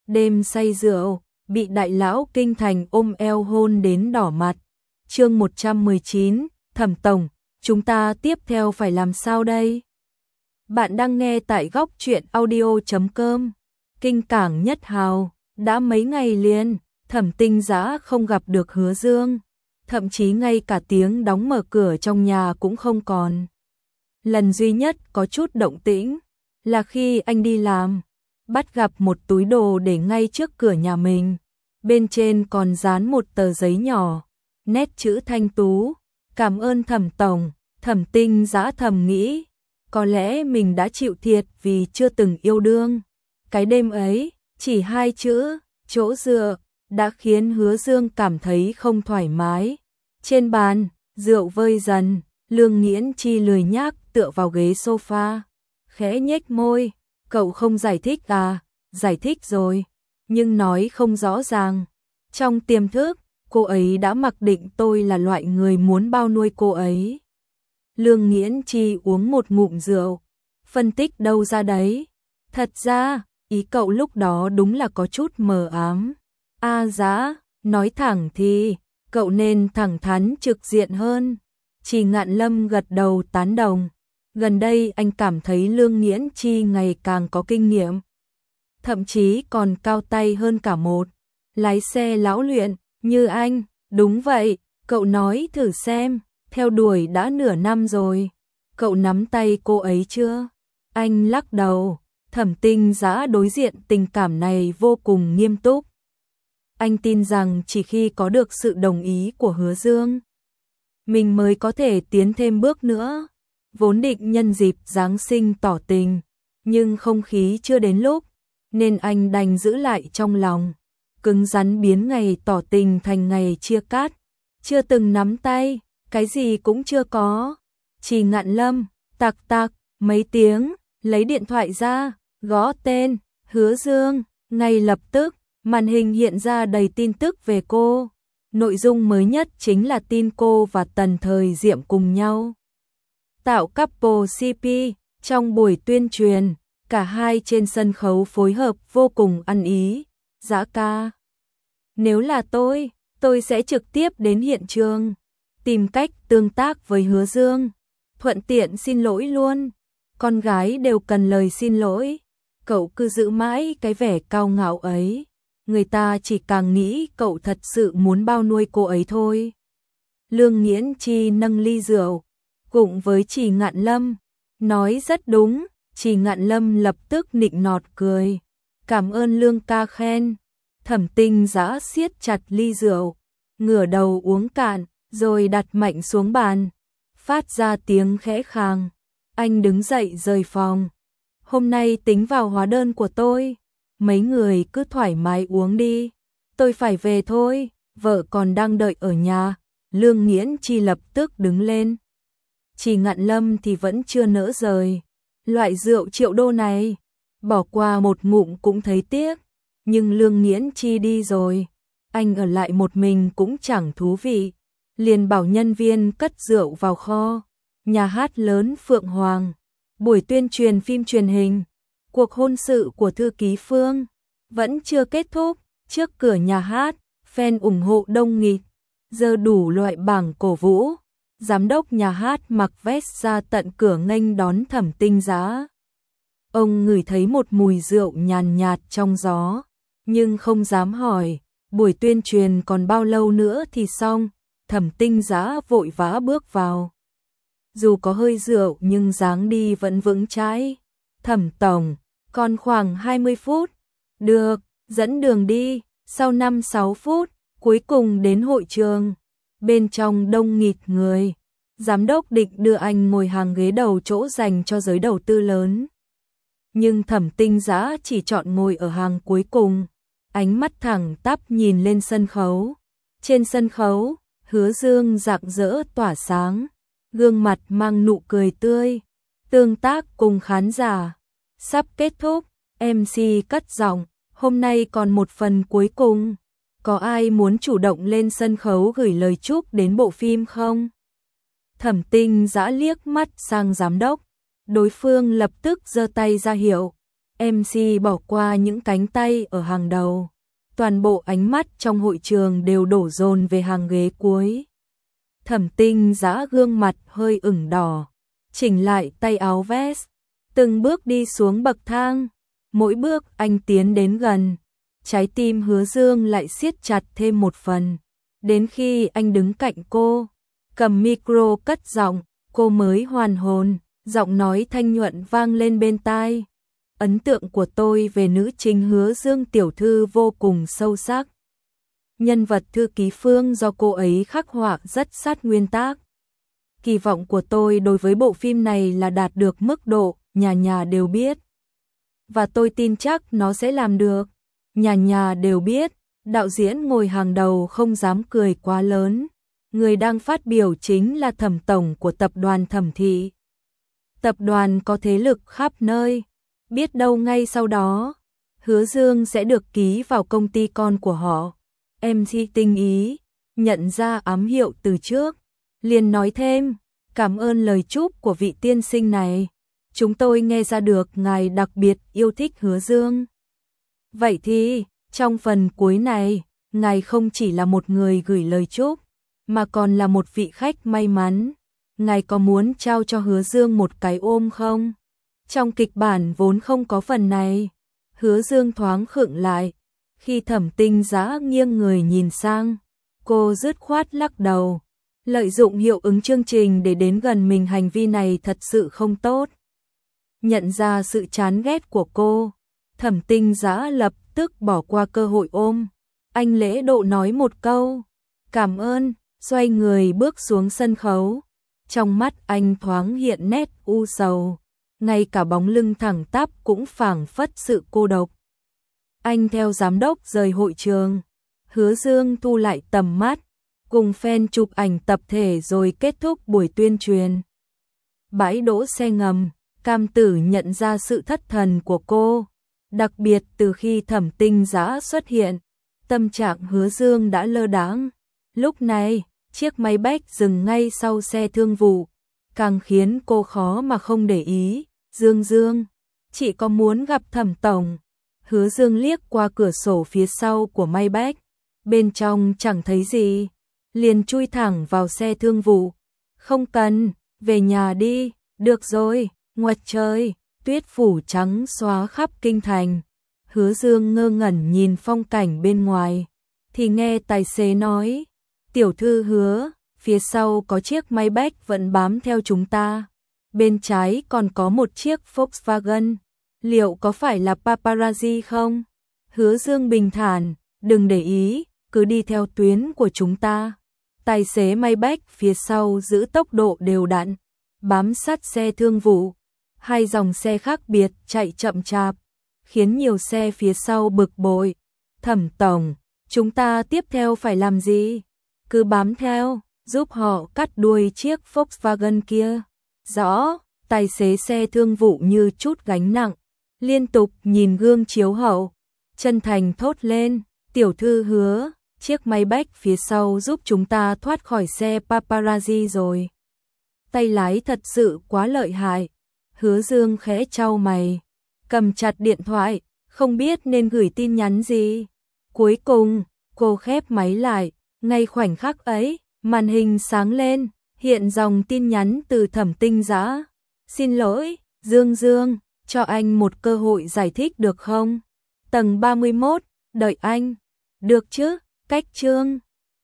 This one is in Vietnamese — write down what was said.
đêm say rượu, bị đại lão kinh thành ôm eo hôn đến đỏ mặt. Chương 119, Thẩm tổng, chúng ta tiếp theo phải làm sao đây? Bạn đang nghe tại góc truyện audio.com. Kinh cảng nhất hào, đã mấy ngày liền, Thẩm Tinh Dã không gặp được Hứa Dương, thậm chí ngay cả tiếng đóng mở cửa trong nhà cũng không còn. Lần duy nhất có chút động tĩnh là khi anh đi làm, bắt gặp một túi đồ để ngay trước cửa nhà mình, bên trên còn dán một tờ giấy nhỏ, nét chữ thanh tú, cảm ơn Thẩm tổng. Thẩm Tinh Dã thầm nghĩ, có lẽ mình đã chịu thiệt vì chưa từng yêu đương. Cái đêm ấy, chỉ 2 chữ, chỗ dựa, đã khiến Hứa Dương cảm thấy không thoải mái. Trên bàn, rượu vơi dần, Lương Nghiễn Chi lười nhác tựa vào ghế sofa, khẽ nhếch môi, cậu không giải thích à? Giải thích rồi, nhưng nói không rõ ràng. Trong tiềm thức, cô ấy đã mặc định tôi là loại người muốn bao nuôi cô ấy. Lương Nghiễn Chi uống một ngụm rượu, phân tích đâu ra đấy. Thật ra, ý cậu lúc đó đúng là có chút mờ ám. Dã, nói thẳng thì, cậu nên thẳng thắn trực diện hơn. Chỉ Ngạn Lâm gật đầu tán đồng. Gần đây anh cảm thấy Lương Nghiễn Chi ngày càng có kinh nghiệm, thậm chí còn cao tay hơn cả một lái xe lão luyện như anh. Đúng vậy, cậu nói thử xem, theo đuổi đã nửa năm rồi, cậu nắm tay cô ấy chưa? Anh lắc đầu. Thẩm Tinh Dã đối diện tình cảm này vô cùng nghiêm túc. Anh tin rằng chỉ khi có được sự đồng ý của Hứa Dương, mình mới có thể tiến thêm bước nữa. Vốn định nhân dịp Giáng sinh tỏ tình, nhưng không khí chưa đến lúc, nên anh đành giữ lại trong lòng, cứng rắn biến ngày tỏ tình thành ngày chia cắt. Chưa từng nắm tay, cái gì cũng chưa có. Chỉ Ngạn Lâm, tặc tặc, mấy tiếng, lấy điện thoại ra, gõ tên, Hứa Dương, ngay lập tức, màn hình hiện ra đầy tin tức về cô. Nội dung mới nhất chính là tin cô và Tần Thời Diệm cùng nhau tạo couple CP. Trong buổi tuyên truyền, cả hai trên sân khấu phối hợp vô cùng ăn ý. Dã ca, nếu là tôi sẽ trực tiếp đến hiện trường, tìm cách tương tác với Hứa Dương, thuận tiện xin lỗi luôn. Con gái đều cần lời xin lỗi, cậu cứ giữ mãi cái vẻ cao ngạo ấy, người ta chỉ càng nghĩ cậu thật sự muốn bao nuôi cô ấy thôi. Lương Nghiễn Chi nâng ly rượu, cùng với Chỉ Ngạn Lâm, nói rất đúng. Chỉ Ngạn Lâm lập tức nịnh nọt cười, cảm ơn Lương ca khen. Thẩm Tinh Dã siết chặt ly rượu, ngửa đầu uống cạn, rồi đặt mạnh xuống bàn, phát ra tiếng khẽ khàng. Anh đứng dậy rời phòng. Hôm nay tính vào hóa đơn của tôi, mấy người cứ thoải mái uống đi, tôi phải về thôi, vợ còn đang đợi ở nhà. Lương Nghiễn Chi lập tức đứng lên. Chỉ Ngạn Lâm thì vẫn chưa nỡ rời. Loại rượu triệu đô này, bỏ qua một ngụm cũng thấy tiếc, nhưng Lương Nghiễn Chi đi rồi, anh ở lại một mình cũng chẳng thú vị. Liền bảo nhân viên cất rượu vào kho. Nhà hát lớn Phượng Hoàng, buổi tuyên truyền phim truyền hình, cuộc hôn sự của thư ký Phương vẫn chưa kết thúc. Trước cửa nhà hát, fan ủng hộ đông nghịt, giơ đủ loại bảng cổ vũ. Giám đốc nhà hát mặc vest ra tận cửa nghênh đón Thẩm Tinh Dã. Ông ngửi thấy một mùi rượu nhàn nhạt trong gió, nhưng không dám hỏi, buổi tuyên truyền còn bao lâu nữa thì xong. Thẩm Tinh Dã vội vã bước vào. Dù có hơi rượu nhưng dáng đi vẫn vững chãi. Thẩm tổng, còn khoảng 20 phút. Được, dẫn đường đi. Sau 5-6 phút, cuối cùng đến hội trường. Bên trong đông nghịt người. Giám đốc định đưa anh ngồi hàng ghế đầu, chỗ dành cho giới đầu tư lớn. Nhưng Thẩm Tinh Dã chỉ chọn ngồi ở hàng cuối cùng. Ánh mắt thẳng tắp nhìn lên sân khấu. Trên sân khấu, Hứa Dương rạng rỡ tỏa sáng, gương mặt mang nụ cười tươi, tương tác cùng khán giả. Sắp kết thúc, MC cất giọng, hôm nay còn một phần cuối cùng. Có ai muốn chủ động lên sân khấu gửi lời chúc đến bộ phim không? Thẩm Tinh Dã liếc mắt sang giám đốc, đối phương lập tức giơ tay ra hiệu. MC bỏ qua những cánh tay ở hàng đầu. Toàn bộ ánh mắt trong hội trường đều đổ dồn về hàng ghế cuối. Thẩm Tinh Dã gương mặt hơi ửng đỏ, chỉnh lại tay áo vest, từng bước đi xuống bậc thang. Mỗi bước anh tiến đến gần, trái tim Hứa Dương lại siết chặt thêm một phần. Đến khi anh đứng cạnh cô, cầm micro cất giọng, cô mới hoàn hồn, giọng nói thanh nhuận vang lên bên tai. Ấn tượng của tôi về nữ chính Hứa Dương tiểu thư vô cùng sâu sắc. Nhân vật thư ký Phương do cô ấy khắc họa rất sát nguyên tác. Kỳ vọng của tôi đối với bộ phim này là đạt được mức độ nhà nhà đều biết. Và tôi tin chắc nó sẽ làm được. Nhà nhà đều biết, đạo diễn ngồi hàng đầu không dám cười quá lớn. Người đang phát biểu chính là thẩm tổng của tập đoàn Thẩm Thị. Tập đoàn có thế lực khắp nơi. Biết đâu ngay sau đó, Hứa Dương sẽ được ký vào công ty con của họ. MC tinh ý, nhận ra ám hiệu từ trước, liền nói thêm, cảm ơn lời chúc của vị tiên sinh này. Chúng tôi nghe ra được ngài đặc biệt yêu thích Hứa Dương. Vậy thì, trong phần cuối này, ngài không chỉ là một người gửi lời chúc, mà còn là một vị khách may mắn. Ngài có muốn trao cho Hứa Dương một cái ôm không? Trong kịch bản vốn không có phần này. Hứa Dương thoáng khựng lại. Khi Thẩm Tinh Dã nghiêng người nhìn sang, cô dứt khoát lắc đầu. Lợi dụng hiệu ứng chương trình để đến gần mình, hành vi này thật sự không tốt. Nhận ra sự chán ghét của cô, Thẩm Tinh Dã lập tức bỏ qua cơ hội ôm. Anh lễ độ nói một câu, cảm ơn, xoay người bước xuống sân khấu. Trong mắt anh thoáng hiện nét u sầu, ngay cả bóng lưng thẳng tắp cũng phảng phất sự cô độc. Anh theo giám đốc rời hội trường, Hứa Dương thu lại tầm mắt, cùng fan chụp ảnh tập thể rồi kết thúc buổi tuyên truyền. Bãi đỗ xe ngầm, Cam Tử nhận ra sự thất thần của cô, đặc biệt từ khi Thẩm Tinh Dã xuất hiện, tâm trạng Hứa Dương đã lơ đãng. Lúc này, chiếc máy bách dừng ngay sau xe thương vụ, càng khiến cô khó mà không để ý. Dương Dương, chị có muốn gặp Thẩm tổng? Hứa Dương liếc qua cửa sổ phía sau của Maybach, bên trong chẳng thấy gì, liền chui thẳng vào xe thương vụ. Không cần, về nhà đi, được rồi. Ngoặt trời, tuyết phủ trắng xóa khắp kinh thành. Hứa Dương ngơ ngẩn nhìn phong cảnh bên ngoài, thì nghe tài xế nói, tiểu thư Hứa, phía sau có chiếc Maybach vẫn bám theo chúng ta. Bên trái còn có một chiếc Volkswagen, liệu có phải là paparazzi không? Hứa Dương bình thản, đừng để ý, cứ đi theo tuyến của chúng ta. Tài xế Maybach phía sau giữ tốc độ đều đặn, bám sát xe thương vụ. Hai dòng xe khác biệt chạy chậm chạp, khiến nhiều xe phía sau bực bội. Thẩm tổng, chúng ta tiếp theo phải làm gì? Cứ bám theo, giúp họ cắt đuôi chiếc Volkswagen kia. Rõ, tài xế xe thương vụ như chút gánh nặng, liên tục nhìn gương chiếu hậu, chân thành thốt lên, tiểu thư Hứa, chiếc Maybach phía sau giúp chúng ta thoát khỏi xe paparazzi rồi. Tay lái thật sự quá lợi hại. Hứa Dương khẽ chau mày, cầm chặt điện thoại, không biết nên gửi tin nhắn gì. Cuối cùng, cô khép máy lại, ngay khoảnh khắc ấy, màn hình sáng lên, hiện dòng tin nhắn từ Thẩm Tinh Dã. Xin lỗi, Dương Dương, cho anh một cơ hội giải thích được không? Tầng 31, đợi anh. Được chứ, cách chương.